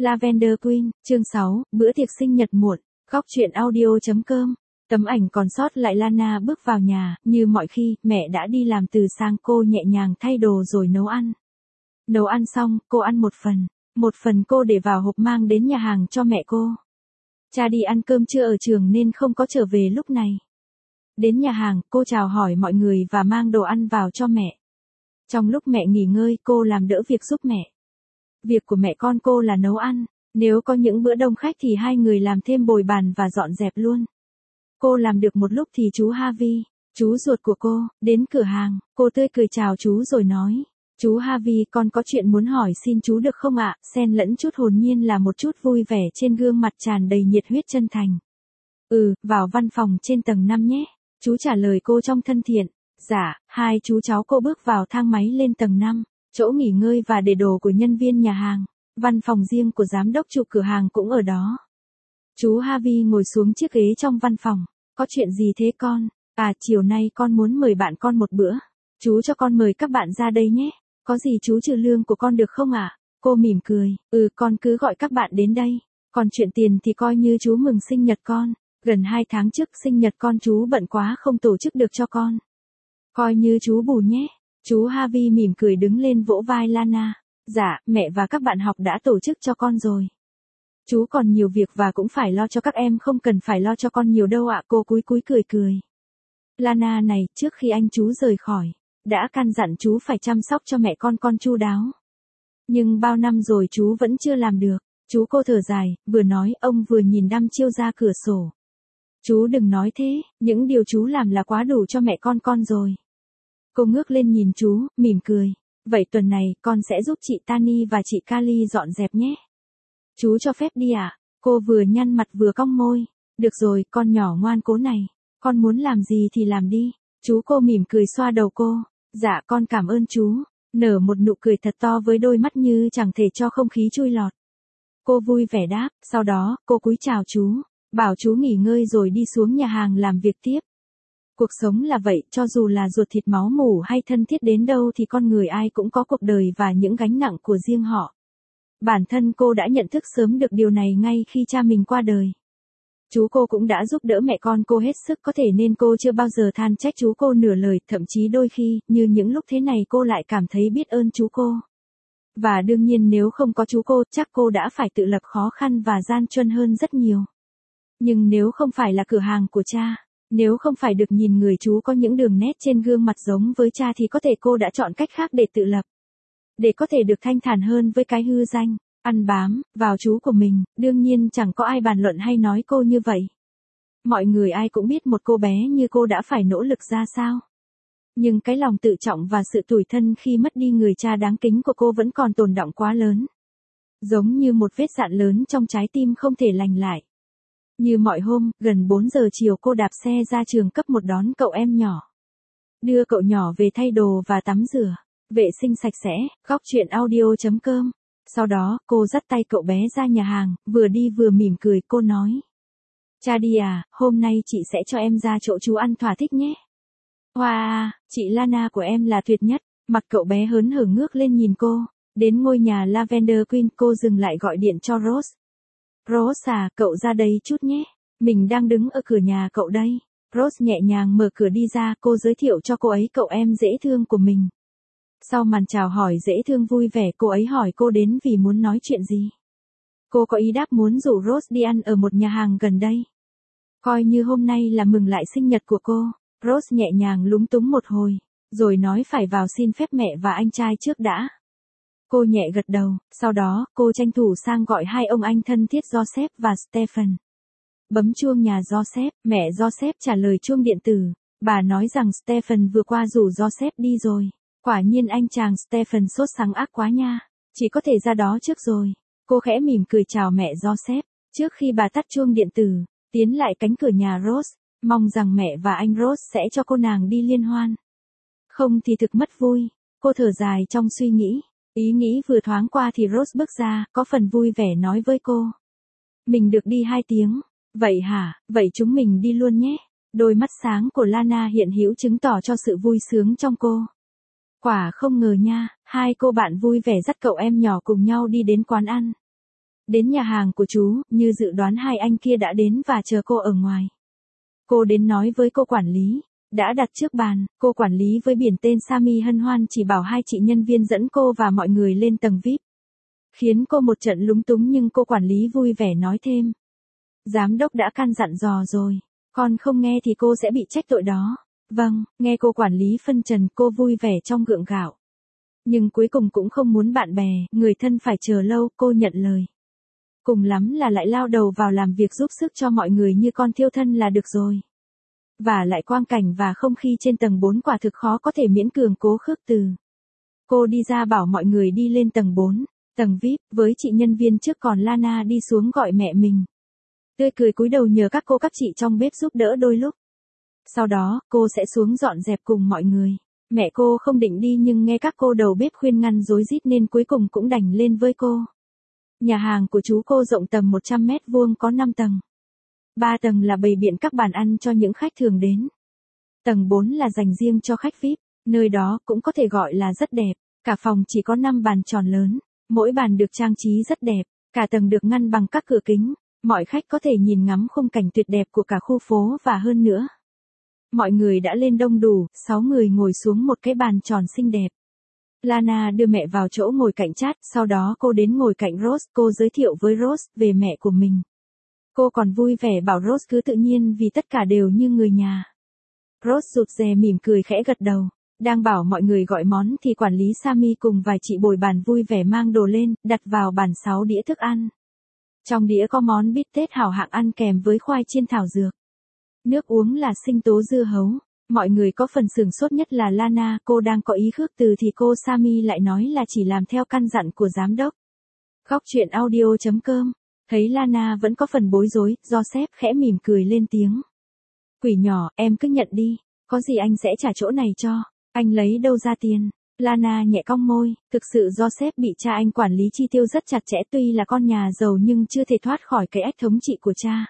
Lavender Queen, chương 6, bữa tiệc sinh nhật muộn, góc truyện audio.com. Tấm ảnh còn sót lại Lana bước vào nhà, như mọi khi, mẹ đã đi làm từ sáng, cô nhẹ nhàng thay đồ rồi nấu ăn. Nấu ăn xong, cô ăn một phần cô để vào hộp mang đến nhà hàng cho mẹ cô. Cha đi ăn cơm trưa ở trường nên không có trở về lúc này. Đến nhà hàng, cô chào hỏi mọi người và mang đồ ăn vào cho mẹ. Trong lúc mẹ nghỉ ngơi, cô làm đỡ việc giúp mẹ. Việc của mẹ con cô là nấu ăn, nếu có những bữa đông khách thì hai người làm thêm bồi bàn và dọn dẹp luôn. Cô làm được một lúc thì chú Harvey, chú ruột của cô, đến cửa hàng, cô tươi cười chào chú rồi nói. Chú Harvey, con có chuyện muốn hỏi xin chú được không ạ? Xen lẫn chút hồn nhiên là một chút vui vẻ trên gương mặt tràn đầy nhiệt huyết chân thành. Vào văn phòng trên tầng 5 nhé. Chú trả lời cô trong thân thiện. Dạ, hai chú cháu cô bước vào thang máy lên tầng 5, chỗ nghỉ ngơi và để đồ của nhân viên nhà hàng. Văn phòng riêng của giám đốc chủ cửa hàng cũng ở đó. Chú Harvey ngồi xuống chiếc ghế trong văn phòng. Có chuyện gì thế con? Chiều nay con muốn mời bạn con một bữa. Chú cho con mời các bạn ra đây nhé. Có gì chú trừ lương của con được không ạ? Cô mỉm cười. Con cứ gọi các bạn đến đây. Còn chuyện tiền thì coi như chú mừng sinh nhật con. Gần 2 tháng trước sinh nhật con chú bận quá không tổ chức được cho con. Coi như chú bù nhé. Chú Harvey mỉm cười đứng lên vỗ vai Lana. Dạ, mẹ và các bạn học đã tổ chức cho con rồi. Chú còn nhiều việc và cũng phải lo cho các em, không cần phải lo cho con nhiều đâu ạ. Cô cúi cười. Lana này, trước khi anh chú rời khỏi, đã căn dặn chú phải chăm sóc cho mẹ con chu đáo. Nhưng bao năm rồi chú vẫn chưa làm được. Cô thở dài, vừa nói ông vừa nhìn đăm chiêu ra cửa sổ. Chú đừng nói thế, những điều chú làm là quá đủ cho mẹ con rồi. Cô ngước lên nhìn chú, mỉm cười. Vậy tuần này, con sẽ giúp chị Tani và chị Kali dọn dẹp nhé. Chú cho phép đi ạ. Cô vừa nhăn mặt vừa cong môi. Được rồi, con nhỏ ngoan cố này. Con muốn làm gì thì làm đi. Cô mỉm cười xoa đầu cô. Dạ con cảm ơn chú. Nở một nụ cười thật to với đôi mắt như chẳng thể cho không khí chui lọt. Cô vui vẻ đáp, sau đó, cô cúi chào chú. Bảo chú nghỉ ngơi rồi đi xuống nhà hàng làm việc tiếp. Cuộc sống là vậy, cho dù là ruột thịt máu mủ hay thân thiết đến đâu thì con người ai cũng có cuộc đời và những gánh nặng của riêng họ. Bản thân cô đã nhận thức sớm được điều này ngay khi cha mình qua đời. Chú cô cũng đã giúp đỡ mẹ con cô hết sức có thể nên cô chưa bao giờ than trách chú cô nửa lời, thậm chí đôi khi, như những lúc thế này cô lại cảm thấy biết ơn chú cô. Và đương nhiên nếu không có chú cô, chắc cô đã phải tự lập khó khăn và gian truân hơn rất nhiều. Nhưng nếu không phải là cửa hàng của cha, nếu không phải được nhìn người chú có những đường nét trên gương mặt giống với cha thì có thể cô đã chọn cách khác để tự lập. Để có thể được thanh thản hơn với cái hư danh, ăn bám, vào chú của mình, đương nhiên chẳng có ai bàn luận hay nói cô như vậy. Mọi người ai cũng biết một cô bé như cô đã phải nỗ lực ra sao. Nhưng cái lòng tự trọng và sự tủi thân khi mất đi người cha đáng kính của cô vẫn còn tồn đọng quá lớn. Giống như một vết dạn lớn trong trái tim không thể lành lại. Như mọi hôm, gần 4 giờ chiều cô đạp xe ra trường cấp 1 đón cậu em nhỏ. Đưa cậu nhỏ về thay đồ và tắm rửa, vệ sinh sạch sẽ, góc truyện audio.com. Sau đó, cô dắt tay cậu bé ra nhà hàng, vừa đi vừa mỉm cười, cô nói. Cha đi à, hôm nay chị sẽ cho em ra chỗ chú ăn thỏa thích nhé. Wow, chị Lana của em là tuyệt nhất. Mặt cậu bé hớn hở ngước lên nhìn cô. Đến ngôi nhà Lavender Queen, cô dừng lại gọi điện cho Rose. Rose à, cậu ra đây chút nhé. Mình đang đứng ở cửa nhà cậu đây. Rose nhẹ nhàng mở cửa đi ra, cô giới thiệu cho cô ấy cậu em dễ thương của mình. Sau màn chào hỏi dễ thương vui vẻ, cô ấy hỏi cô đến vì muốn nói chuyện gì. Cô có ý đáp muốn rủ Rose đi ăn ở một nhà hàng gần đây. Coi như hôm nay là mừng lại sinh nhật của cô. Rose nhẹ nhàng lúng túng một hồi, rồi nói phải vào xin phép mẹ và anh trai trước đã. Cô nhẹ gật đầu, sau đó, cô tranh thủ sang gọi hai ông anh thân thiết Joseph và Stephen. Bấm chuông nhà Joseph, mẹ Joseph trả lời chuông điện tử. Bà nói rằng Stephen vừa qua rủ Joseph đi rồi. Quả nhiên anh chàng Stephen sốt sắng ác quá nha. Chỉ có thể ra đó trước rồi. Cô khẽ mỉm cười chào mẹ Joseph. Trước khi bà tắt chuông điện tử, tiến lại cánh cửa nhà Rose. Mong rằng mẹ và anh Rose sẽ cho cô nàng đi liên hoan. Không thì thực mất vui. Cô thở dài trong suy nghĩ. Ý nghĩ vừa thoáng qua thì Rose bước ra, có phần vui vẻ nói với cô. Mình được đi 2 tiếng. Vậy hả, vậy chúng mình đi luôn nhé. Đôi mắt sáng của Lana hiện hữu chứng tỏ cho sự vui sướng trong cô. Quả không ngờ nha, hai cô bạn vui vẻ dắt cậu em nhỏ cùng nhau đi đến quán ăn. Đến nhà hàng của chú, như dự đoán hai anh kia đã đến và chờ cô ở ngoài. Cô đến nói với cô quản lý. Đã đặt trước bàn, cô quản lý với biển tên Sami hân hoan chỉ bảo hai chị nhân viên dẫn cô và mọi người lên tầng VIP. Khiến cô một trận lúng túng nhưng cô quản lý vui vẻ nói thêm. Giám đốc đã căn dặn dò rồi, con không nghe thì cô sẽ bị trách tội đó. Vâng, nghe cô quản lý phân trần cô vui vẻ trong gượng gạo. Nhưng cuối cùng cũng không muốn bạn bè, người thân phải chờ lâu, cô nhận lời. Cùng lắm là lại lao đầu vào làm việc giúp sức cho mọi người như con thiêu thân là được rồi. Và lại quang cảnh và không khí trên tầng 4 quả thực khó có thể miễn cường cố khước từ. Cô đi ra bảo mọi người đi lên tầng 4, tầng VIP, với chị nhân viên trước còn Lana đi xuống gọi mẹ mình. Tươi cười cúi đầu nhờ các cô các chị trong bếp giúp đỡ đôi lúc. Sau đó, cô sẽ xuống dọn dẹp cùng mọi người. Mẹ cô không định đi nhưng nghe các cô đầu bếp khuyên ngăn rối rít nên cuối cùng cũng đành lên với cô. Nhà hàng của chú cô rộng tầm 100 mét vuông có 5 tầng. 3 tầng là bày biện các bàn ăn cho những khách thường đến. Tầng 4 là dành riêng cho khách VIP, nơi đó cũng có thể gọi là rất đẹp. Cả phòng chỉ có 5 bàn tròn lớn, mỗi bàn được trang trí rất đẹp, cả tầng được ngăn bằng các cửa kính. Mọi khách có thể nhìn ngắm khung cảnh tuyệt đẹp của cả khu phố và hơn nữa. Mọi người đã lên đông đủ, 6 người ngồi xuống một cái bàn tròn xinh đẹp. Lana đưa mẹ vào chỗ ngồi cạnh Chad, sau đó cô đến ngồi cạnh Rose, cô giới thiệu với Rose về mẹ của mình. Cô còn vui vẻ bảo Rose cứ tự nhiên vì tất cả đều như người nhà. Rose rụt rè mỉm cười khẽ gật đầu. Đang bảo mọi người gọi món thì quản lý Sami cùng vài chị bồi bàn vui vẻ mang đồ lên, đặt vào bàn 6 đĩa thức ăn. Trong đĩa có món bít tết hảo hạng ăn kèm với khoai chiên thảo dược. Nước uống là sinh tố dưa hấu. Mọi người có phần sửng sốt nhất là Lana, cô đang có ý khước từ thì cô Sami lại nói là chỉ làm theo căn dặn của giám đốc. Góc truyện audio.com. Thấy Lana vẫn có phần bối rối, Joseph khẽ mỉm cười lên tiếng. Quỷ nhỏ, em cứ nhận đi, có gì anh sẽ trả chỗ này cho, anh lấy đâu ra tiền. Lana nhẹ cong môi, thực sự Joseph bị cha anh quản lý chi tiêu rất chặt chẽ tuy là con nhà giàu nhưng chưa thể thoát khỏi cái ách thống trị của cha.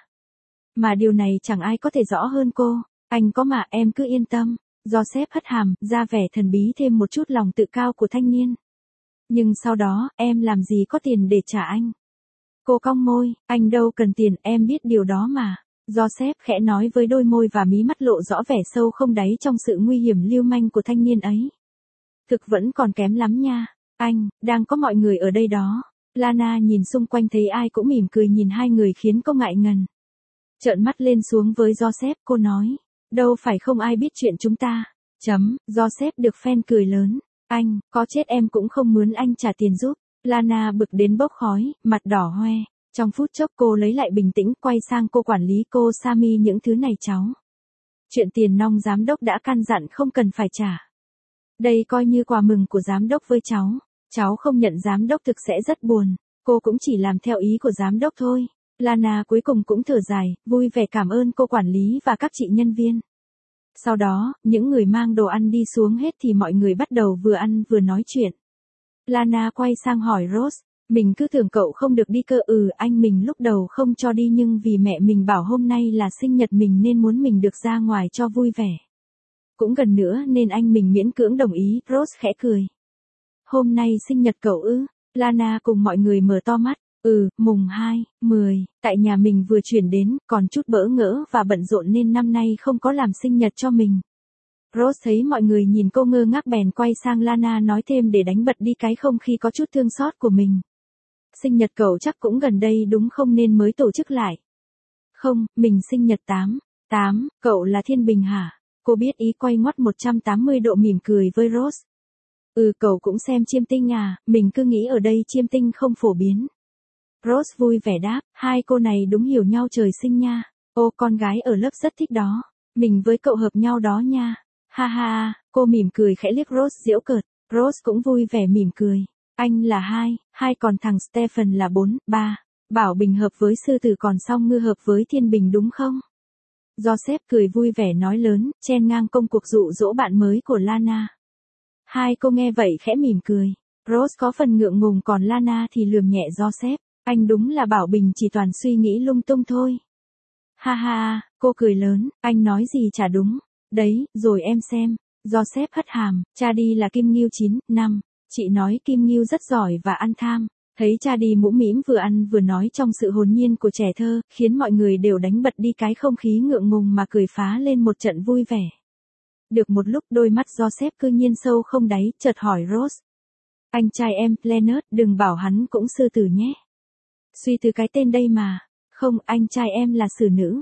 Mà điều này chẳng ai có thể rõ hơn cô, anh có mà em cứ yên tâm. Joseph hất hàm, ra vẻ thần bí thêm một chút lòng tự cao của thanh niên. Nhưng sau đó, em làm gì có tiền để trả anh. Cô cong môi, anh đâu cần tiền, em biết điều đó mà. Joseph khẽ nói với đôi môi và mí mắt lộ rõ vẻ sâu không đáy trong sự nguy hiểm lưu manh của thanh niên ấy. Thực vẫn còn kém lắm nha, anh, đang có mọi người ở đây đó. Lana nhìn xung quanh thấy ai cũng mỉm cười nhìn hai người khiến cô ngại ngần. Trợn mắt lên xuống với Joseph, cô nói, đâu phải không ai biết chuyện chúng ta. Joseph được fan cười lớn, anh, có chết em cũng không mướn anh trả tiền giúp. Lana bực đến bốc khói, mặt đỏ hoe. Trong phút chốc cô lấy lại bình tĩnh, quay sang cô quản lý cô Sami những thứ này cháu. Chuyện tiền nong giám đốc đã căn dặn không cần phải trả. Đây coi như quà mừng của giám đốc với cháu. Cháu không nhận giám đốc thực sẽ rất buồn. Cô cũng chỉ làm theo ý của giám đốc thôi. Lana cuối cùng cũng thở dài, vui vẻ cảm ơn cô quản lý và các chị nhân viên. Sau đó, những người mang đồ ăn đi xuống hết thì mọi người bắt đầu vừa ăn vừa nói chuyện. Lana quay sang hỏi Rose, mình cứ tưởng cậu không được đi cơ. Anh mình lúc đầu không cho đi nhưng vì mẹ mình bảo hôm nay là sinh nhật mình nên muốn mình được ra ngoài cho vui vẻ. Cũng gần nữa nên anh mình miễn cưỡng đồng ý, Rose khẽ cười. Hôm nay sinh nhật cậu ư? Lana cùng mọi người mở to mắt. Mùng 2, 10, tại nhà mình vừa chuyển đến, còn chút bỡ ngỡ và bận rộn nên năm nay không có làm sinh nhật cho mình. Rose thấy mọi người nhìn cô ngơ ngác bèn quay sang Lana nói thêm để đánh bật đi cái không khí có chút thương xót của mình. Sinh nhật cậu chắc cũng gần đây đúng không nên mới tổ chức lại. Không, mình sinh nhật 8, cậu là Thiên Bình hả? Cô biết ý quay ngoắt 180 độ mỉm cười với Rose. Cậu cũng xem chiêm tinh à, mình cứ nghĩ ở đây chiêm tinh không phổ biến. Rose vui vẻ đáp, hai cô này đúng hiểu nhau trời sinh nha. Ô, con gái ở lớp rất thích đó. Mình với cậu hợp nhau đó nha. Ha ha, cô mỉm cười khẽ liếc Rose giễu cợt. Rose cũng vui vẻ mỉm cười. Anh là 2, còn thằng Stephen là 4, 3. Bảo Bình hợp với sư tử còn Song Ngư hợp với Thiên Bình đúng không? Joseph cười vui vẻ nói lớn, chen ngang công cuộc dụ dỗ bạn mới của Lana. Hai cô nghe vậy khẽ mỉm cười. Rose có phần ngượng ngùng còn Lana thì lườm nhẹ Joseph. Anh đúng là Bảo Bình chỉ toàn suy nghĩ lung tung thôi. Ha ha, cô cười lớn, anh nói gì chả đúng. Đấy, rồi em xem. Joseph hất hàm, cha đi là Kim Ngưu 9, 5. Chị nói Kim Ngưu rất giỏi và ăn tham. Thấy cha đi mũm mĩm vừa ăn vừa nói trong sự hồn nhiên của trẻ thơ, khiến mọi người đều đánh bật đi cái không khí ngượng ngùng mà cười phá lên một trận vui vẻ. Được một lúc đôi mắt Joseph cư nhiên sâu không đáy, chợt hỏi Rose. Anh trai em, Leonard, đừng bảo hắn cũng sư tử nhé. Suy từ cái tên đây mà. Không, anh trai em là xử nữ.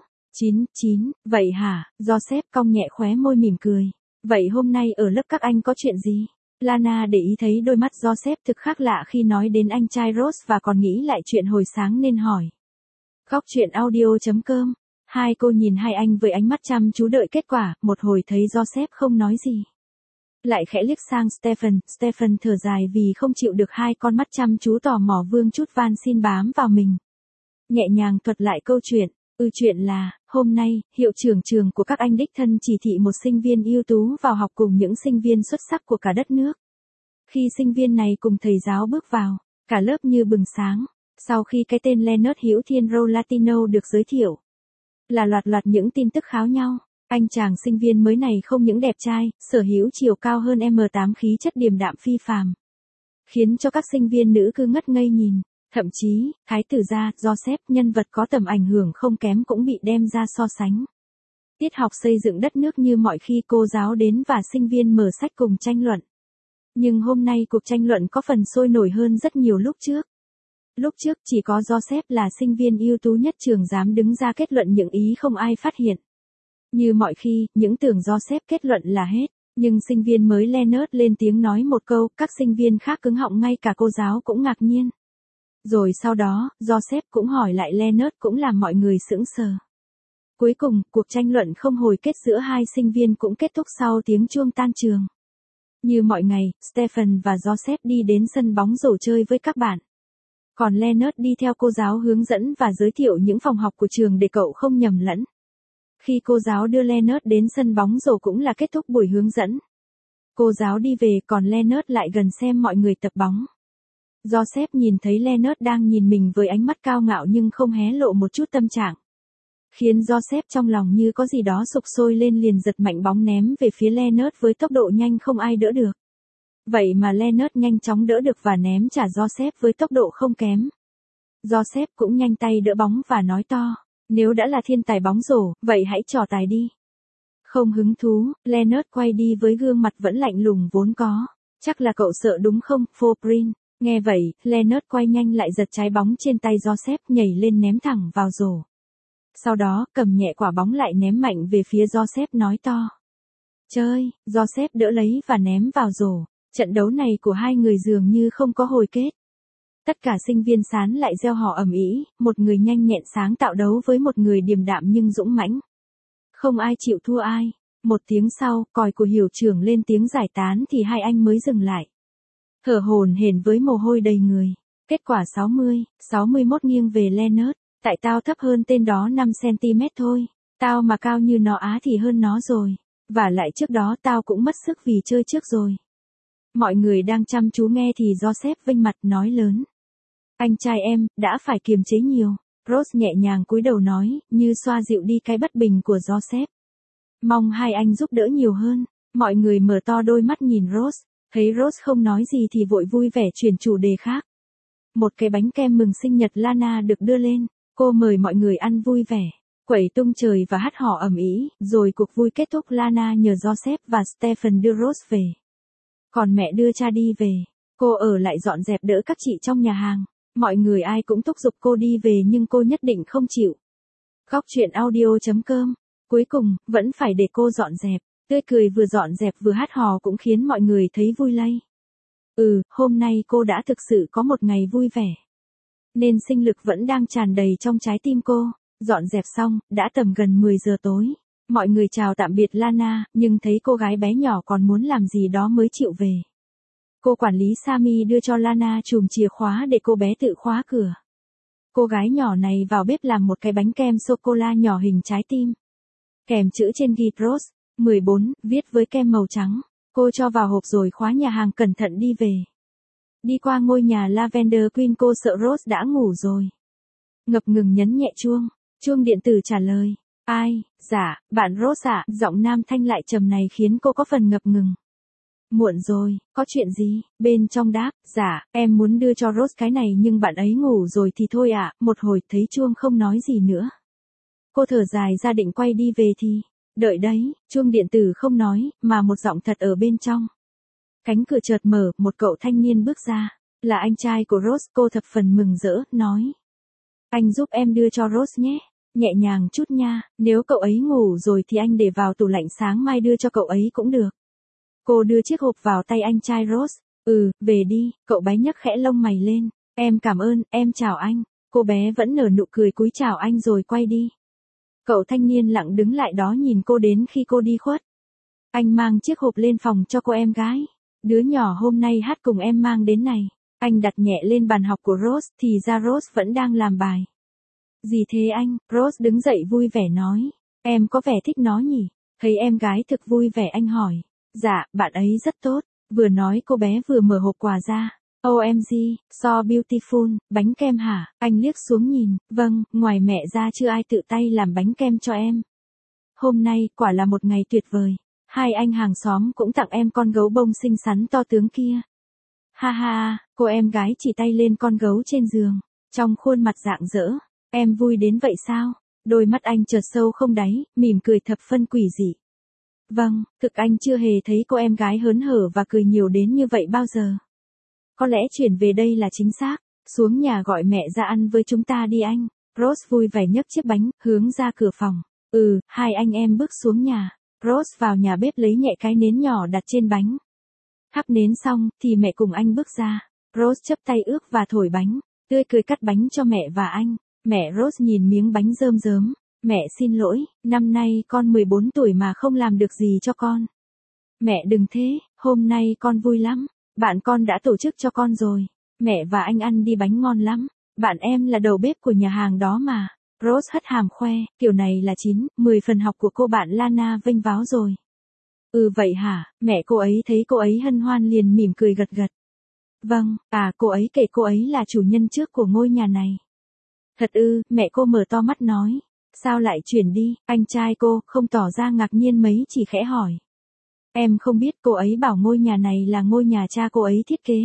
9, vậy hả? Joseph cong nhẹ khóe môi mỉm cười. Vậy hôm nay ở lớp các anh có chuyện gì? Lana để ý thấy đôi mắt Joseph thực khác lạ khi nói đến anh trai Rose và còn nghĩ lại chuyện hồi sáng nên hỏi. Góc truyện audio.com. Hai cô nhìn hai anh với ánh mắt chăm chú đợi kết quả, một hồi thấy Joseph không nói gì. Lại khẽ liếc sang Stephen thở dài vì không chịu được hai con mắt chăm chú tò mò vương chút van xin bám vào mình. Nhẹ nhàng thuật lại câu chuyện. Chuyện là, hôm nay, hiệu trưởng trường của các anh đích thân chỉ thị một sinh viên ưu tú vào học cùng những sinh viên xuất sắc của cả đất nước. Khi sinh viên này cùng thầy giáo bước vào, cả lớp như bừng sáng. Sau khi cái tên Leonard Hữu Thiên Latino được giới thiệu, là loạt những tin tức kháo nhau. Anh chàng sinh viên mới này không những đẹp trai, sở hữu chiều cao hơn M8, khí chất điềm đạm phi phàm, khiến cho các sinh viên nữ cứ ngất ngây nhìn. Thậm chí, thái tử gia, Joseph, nhân vật có tầm ảnh hưởng không kém cũng bị đem ra so sánh. Tiết học xây dựng đất nước như mọi khi cô giáo đến và sinh viên mở sách cùng tranh luận. Nhưng hôm nay cuộc tranh luận có phần sôi nổi hơn rất nhiều lúc trước. Lúc trước chỉ có Joseph là sinh viên ưu tú nhất trường dám đứng ra kết luận những ý không ai phát hiện. Như mọi khi, những tưởng Joseph kết luận là hết. Nhưng sinh viên mới Leonard lên tiếng nói một câu, các sinh viên khác cứng họng, ngay cả cô giáo cũng ngạc nhiên. Rồi sau đó, Joseph cũng hỏi lại Leonard, cũng làm mọi người sững sờ. Cuối cùng, cuộc tranh luận không hồi kết giữa hai sinh viên cũng kết thúc sau tiếng chuông tan trường. Như mọi ngày, Stephen và Joseph đi đến sân bóng rổ chơi với các bạn. Còn Leonard đi theo cô giáo hướng dẫn và giới thiệu những phòng học của trường để cậu không nhầm lẫn. Khi cô giáo đưa Leonard đến sân bóng rổ cũng là kết thúc buổi hướng dẫn. Cô giáo đi về còn Leonard lại gần xem mọi người tập bóng. Joseph nhìn thấy Leonard đang nhìn mình với ánh mắt cao ngạo nhưng không hé lộ một chút tâm trạng. Khiến Joseph trong lòng như có gì đó sục sôi lên, liền giật mạnh bóng ném về phía Leonard với tốc độ nhanh không ai đỡ được. Vậy mà Leonard nhanh chóng đỡ được và ném trả Joseph với tốc độ không kém. Joseph cũng nhanh tay đỡ bóng và nói to, nếu đã là thiên tài bóng rổ, vậy hãy trò tài đi. Không hứng thú, Leonard quay đi với gương mặt vẫn lạnh lùng vốn có. Chắc là cậu sợ đúng không, Foprin? Nghe vậy, Leonard quay nhanh lại giật trái bóng trên tay Joseph, nhảy lên ném thẳng vào rổ. Sau đó, cầm nhẹ quả bóng lại ném mạnh về phía Joseph, nói to. Chơi, Joseph đỡ lấy và ném vào rổ. Trận đấu này của hai người dường như không có hồi kết. Tất cả sinh viên sán lại reo hò ầm ĩ, một người nhanh nhẹn sáng tạo đấu với một người điềm đạm nhưng dũng mãnh. Không ai chịu thua ai. Một tiếng sau, còi của hiệu trưởng lên tiếng giải tán thì hai anh mới dừng lại. Thở hổn hển với mồ hôi đầy người. Kết quả 61 nghiêng về Leonard. Tại tao thấp hơn tên đó 5cm thôi. Tao mà cao như nó á thì hơn nó rồi. Và lại trước đó tao cũng mất sức vì chơi trước rồi. Mọi người đang chăm chú nghe thì Joseph vênh mặt nói lớn. Anh trai em, đã phải kiềm chế nhiều. Rose nhẹ nhàng cúi đầu nói, như xoa dịu đi cái bất bình của Joseph. Mong hai anh giúp đỡ nhiều hơn. Mọi người mở to đôi mắt nhìn Rose. Thấy Rose không nói gì thì vội vui vẻ chuyển chủ đề khác. Một cái bánh kem mừng sinh nhật Lana được đưa lên. Cô mời mọi người ăn vui vẻ, quẩy tung trời và hát hò ầm ĩ. Rồi cuộc vui kết thúc, Lana nhờ Joseph và Stephen đưa Rose về. Còn mẹ đưa cha đi về. Cô ở lại dọn dẹp đỡ các chị trong nhà hàng. Mọi người ai cũng thúc giục cô đi về nhưng cô nhất định không chịu. Góc truyện audio.com. Cuối cùng, vẫn phải để cô dọn dẹp. Tươi cười vừa dọn dẹp vừa hát hò cũng khiến mọi người thấy vui lây. Hôm nay cô đã thực sự có một ngày vui vẻ. Nên sinh lực vẫn đang tràn đầy trong trái tim cô. Dọn dẹp xong, đã tầm gần 10 giờ tối. Mọi người chào tạm biệt Lana, nhưng thấy cô gái bé nhỏ còn muốn làm gì đó mới chịu về. Cô quản lý Sammy đưa cho Lana chùm chìa khóa để cô bé tự khóa cửa. Cô gái nhỏ này vào bếp làm một cái bánh kem sô-cô-la nhỏ hình trái tim. Kèm chữ trên ghi Rose 14, viết với kem màu trắng. Cô cho vào hộp rồi khóa nhà hàng, cẩn thận đi về. Đi qua ngôi nhà Lavender Queen, cô sợ Rose đã ngủ rồi. Ngập ngừng nhấn nhẹ chuông. Chuông điện tử trả lời. Ai, dạ, bạn Rose ạ. Giọng nam thanh lại trầm này khiến cô có phần ngập ngừng. Muộn rồi, có chuyện gì? Bên trong đáp, dạ, em muốn đưa cho Rose cái này nhưng bạn ấy ngủ rồi thì thôi ạ. Một hồi thấy chuông không nói gì nữa. Cô thở dài ra định quay đi về thì, đợi đấy, chuông điện tử không nói, mà một giọng thật ở bên trong. Cánh cửa chợt mở, một cậu thanh niên bước ra. Là anh trai của Rose, cô thập phần mừng rỡ, nói. Anh giúp em đưa cho Rose nhé. Nhẹ nhàng chút nha, nếu cậu ấy ngủ rồi thì anh để vào tủ lạnh sáng mai đưa cho cậu ấy cũng được. Cô đưa chiếc hộp vào tay anh trai Rose. Về đi, cậu bé nhấc khẽ lông mày lên. Em cảm ơn, em chào anh. Cô bé vẫn nở nụ cười cúi chào anh rồi quay đi. Cậu thanh niên lặng đứng lại đó nhìn cô đến khi cô đi khuất. Anh mang chiếc hộp lên phòng cho cô em gái. Đứa nhỏ hôm nay hát cùng em mang đến này. Anh đặt nhẹ lên bàn học của Rose, thì ra Rose vẫn đang làm bài. Gì thế anh? Rose đứng dậy vui vẻ nói. Em có vẻ thích nó nhỉ? Thấy em gái thực vui vẻ anh hỏi. Dạ, bạn ấy rất tốt. Vừa nói cô bé vừa mở hộp quà ra. OMG, so beautiful, bánh kem hả? Anh liếc xuống nhìn. Vâng, ngoài mẹ ra chưa ai tự tay làm bánh kem cho em. Hôm nay, quả là một ngày tuyệt vời. Hai anh hàng xóm cũng tặng em con gấu bông xinh xắn to tướng kia. Ha ha, cô em gái chỉ tay lên con gấu trên giường. Trong khuôn mặt rạng rỡ. Em vui đến vậy sao? Đôi mắt anh chợt sâu không đáy, mỉm cười thập phân quỷ dị. Vâng, thực anh chưa hề thấy cô em gái hớn hở và cười nhiều đến như vậy bao giờ. Có lẽ chuyển về đây là chính xác. Xuống nhà gọi mẹ ra ăn với chúng ta đi anh. Rose vui vẻ nhấc chiếc bánh, hướng ra cửa phòng. Hai anh em bước xuống nhà. Rose vào nhà bếp lấy nhẹ cái nến nhỏ đặt trên bánh. Thắp nến xong, thì mẹ cùng anh bước ra. Rose chắp tay ước và thổi bánh. Tươi cười cắt bánh cho mẹ và anh. Mẹ Rose nhìn miếng bánh rơm rớm. Mẹ xin lỗi, năm nay con 14 tuổi mà không làm được gì cho con. Mẹ đừng thế, hôm nay con vui lắm. Bạn con đã tổ chức cho con rồi. Mẹ và anh ăn đi bánh ngon lắm. Bạn em là đầu bếp của nhà hàng đó mà. Rose hất hàm khoe, kiểu này là 9/10 phần học của cô bạn Lana vênh váo rồi. Vậy hả? Mẹ cô ấy thấy cô ấy hân hoan liền mỉm cười gật gật. Vâng, cô ấy kể cô ấy là chủ nhân trước của ngôi nhà này. Thật mẹ cô mở to mắt nói. Sao lại chuyển đi? Anh trai cô không tỏ ra ngạc nhiên mấy, chỉ khẽ hỏi. Em không biết, cô ấy bảo ngôi nhà này là ngôi nhà cha cô ấy thiết kế.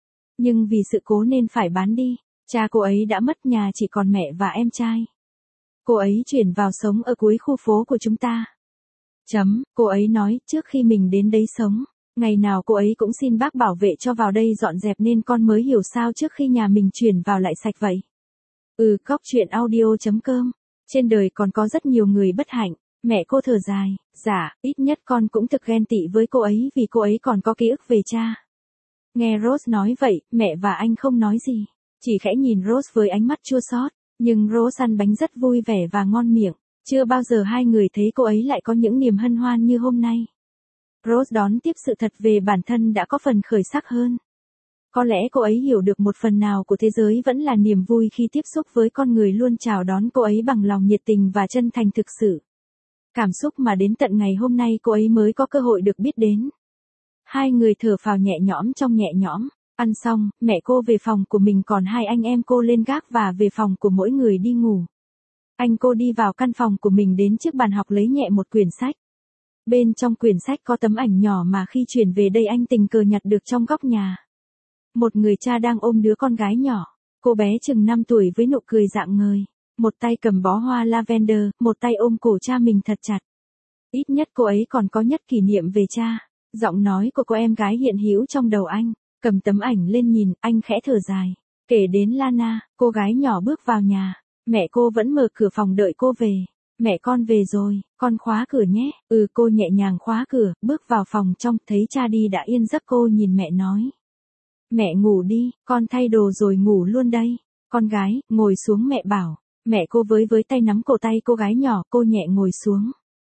Nhưng vì sự cố nên phải bán đi. Cha cô ấy đã mất, nhà chỉ còn mẹ và em trai. Cô ấy chuyển vào sống ở cuối khu phố của chúng ta. Cô ấy nói trước khi mình đến đấy sống, ngày nào cô ấy cũng xin bác bảo vệ cho vào đây dọn dẹp nên con mới hiểu sao trước khi nhà mình chuyển vào lại sạch vậy. Góc truyện audio.com. Trên đời còn có rất nhiều người bất hạnh. Mẹ cô thở dài. Dạ, ít nhất con cũng thực ghen tị với cô ấy vì cô ấy còn có ký ức về cha. Nghe Rose nói vậy, mẹ và anh không nói gì. Chỉ khẽ nhìn Rose với ánh mắt chua xót. Nhưng Rose ăn bánh rất vui vẻ và ngon miệng. Chưa bao giờ hai người thấy cô ấy lại có những niềm hân hoan như hôm nay. Rose đón tiếp sự thật về bản thân đã có phần khởi sắc hơn. Có lẽ cô ấy hiểu được một phần nào của thế giới vẫn là niềm vui khi tiếp xúc với con người luôn chào đón cô ấy bằng lòng nhiệt tình và chân thành thực sự. Cảm xúc mà đến tận ngày hôm nay cô ấy mới có cơ hội được biết đến. Hai người thở phào nhẹ nhõm trong nhẹ nhõm. Ăn xong, mẹ cô về phòng của mình còn hai anh em cô lên gác và về phòng của mỗi người đi ngủ. Anh cô đi vào căn phòng của mình đến trước bàn học lấy nhẹ một quyển sách. Bên trong quyển sách có tấm ảnh nhỏ mà khi chuyển về đây anh tình cờ nhặt được trong góc nhà. Một người cha đang ôm đứa con gái nhỏ. Cô bé chừng 5 tuổi với nụ cười rạng ngời. Một tay cầm bó hoa lavender, một tay ôm cổ cha mình thật chặt. Ít nhất cô ấy còn có nhất kỷ niệm về cha. Giọng nói của cô em gái hiện hữu trong đầu anh. Cầm tấm ảnh lên nhìn, anh khẽ thở dài. Kể đến Lana, cô gái nhỏ bước vào nhà. Mẹ cô vẫn mở cửa phòng đợi cô về. Mẹ con về rồi, con khóa cửa nhé. Cô nhẹ nhàng khóa cửa, bước vào phòng trong, thấy cha đi đã yên giấc cô nhìn mẹ nói. Mẹ ngủ đi, con thay đồ rồi ngủ luôn đây. Con gái, ngồi xuống mẹ bảo. Mẹ cô với tay nắm cổ tay cô gái nhỏ, cô nhẹ ngồi xuống.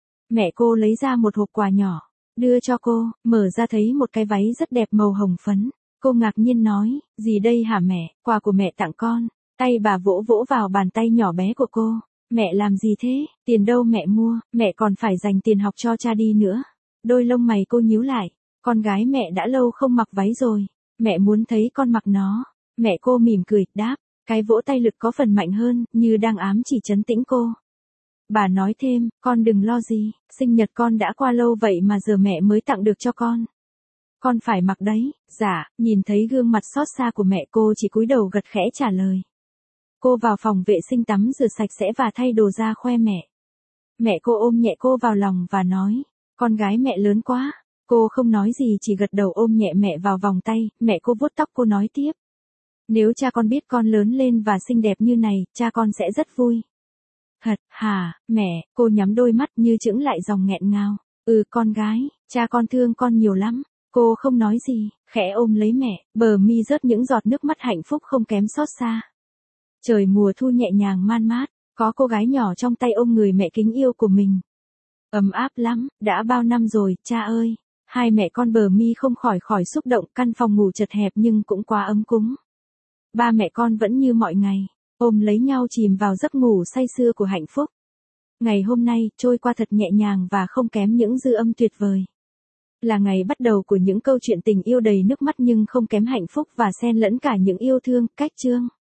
Mẹ cô lấy ra một hộp quà nhỏ, đưa cho cô, mở ra thấy một cái váy rất đẹp màu hồng phấn. Cô ngạc nhiên nói, gì đây hả mẹ, quà của mẹ tặng con. Tay bà vỗ vỗ vào bàn tay nhỏ bé của cô. Mẹ làm gì thế, tiền đâu mẹ mua, mẹ còn phải dành tiền học cho cha đi nữa. Đôi lông mày cô nhíu lại, con gái mẹ đã lâu không mặc váy rồi. Mẹ muốn thấy con mặc nó. Mẹ cô mỉm cười, đáp, cái vỗ tay lực có phần mạnh hơn, như đang ám chỉ trấn tĩnh cô. Bà nói thêm, con đừng lo gì, sinh nhật con đã qua lâu vậy mà giờ mẹ mới tặng được cho con. Con phải mặc đấy. Dạ, nhìn thấy gương mặt xót xa của mẹ cô chỉ cúi đầu gật khẽ trả lời. Cô vào phòng vệ sinh tắm rửa sạch sẽ và thay đồ ra khoe mẹ. Mẹ cô ôm nhẹ cô vào lòng và nói, con gái mẹ lớn quá. Cô không nói gì chỉ gật đầu ôm nhẹ mẹ vào vòng tay, mẹ cô vuốt tóc cô nói tiếp. Nếu cha con biết con lớn lên và xinh đẹp như này, cha con sẽ rất vui. Thật, hả, mẹ, cô nhắm đôi mắt như chững lại dòng nghẹn ngào. Con gái, cha con thương con nhiều lắm. Cô không nói gì, khẽ ôm lấy mẹ, bờ mi rớt những giọt nước mắt hạnh phúc không kém xót xa. Trời mùa thu nhẹ nhàng man mát, có cô gái nhỏ trong tay ôm người mẹ kính yêu của mình. Ấm áp lắm, đã bao năm rồi, cha ơi. Hai mẹ con bờ mi không khỏi xúc động, căn phòng ngủ chật hẹp nhưng cũng quá ấm cúng. Ba mẹ con vẫn như mọi ngày, ôm lấy nhau chìm vào giấc ngủ say sưa của hạnh phúc. Ngày hôm nay trôi qua thật nhẹ nhàng và không kém những dư âm tuyệt vời. Là ngày bắt đầu của những câu chuyện tình yêu đầy nước mắt nhưng không kém hạnh phúc và xen lẫn cả những yêu thương, cách chương.